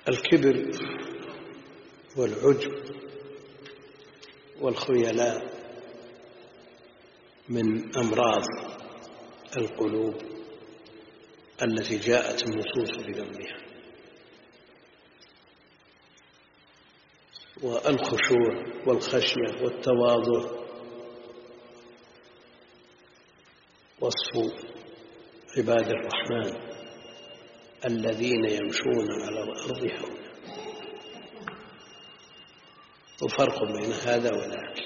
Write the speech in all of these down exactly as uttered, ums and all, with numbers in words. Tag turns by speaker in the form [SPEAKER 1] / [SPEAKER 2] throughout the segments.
[SPEAKER 1] الكبر والعجب والخيلاء من أمراض القلوب التي جاءت النصوص بذمها. والخشوع والخشية والتواضع وصف عباد الرحمن الذين يمشون على الأرض هونا، وفرق بين هذا وذاك.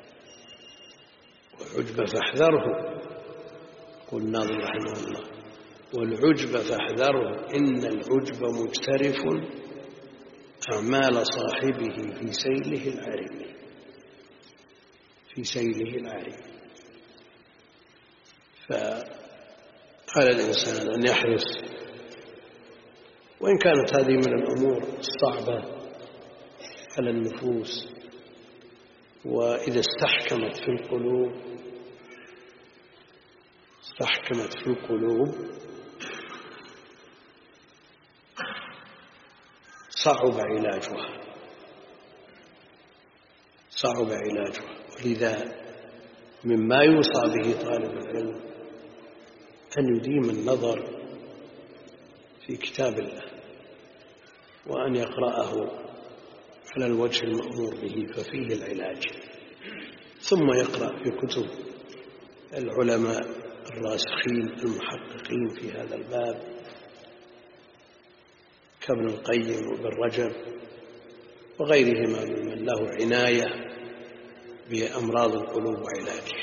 [SPEAKER 1] والعجب فاحذره، يقول الناظم رحمه الله: والعجب فاحذره إن العجب مجترف أعمال صاحبه في سيله العارم. في سيله العارم. فعلى الإنسان أن يحرص، وإن كانت هذه من الأمور الصعبة على النفوس، وإذا استحكمت في القلوب استحكمت في القلوب صعب علاجها صعب علاجها ولذا مما يوصى به طالب العلم أن يديم النظر في كتاب الله، وأن يقرأه على الوجه المأمور به، ففيه العلاج. ثم يقرأ في كتب العلماء الراسخين المحققين في هذا الباب كابن القيم وابن رجب وغيرهما ممن له عناية بأمراض القلوب وعلاجها.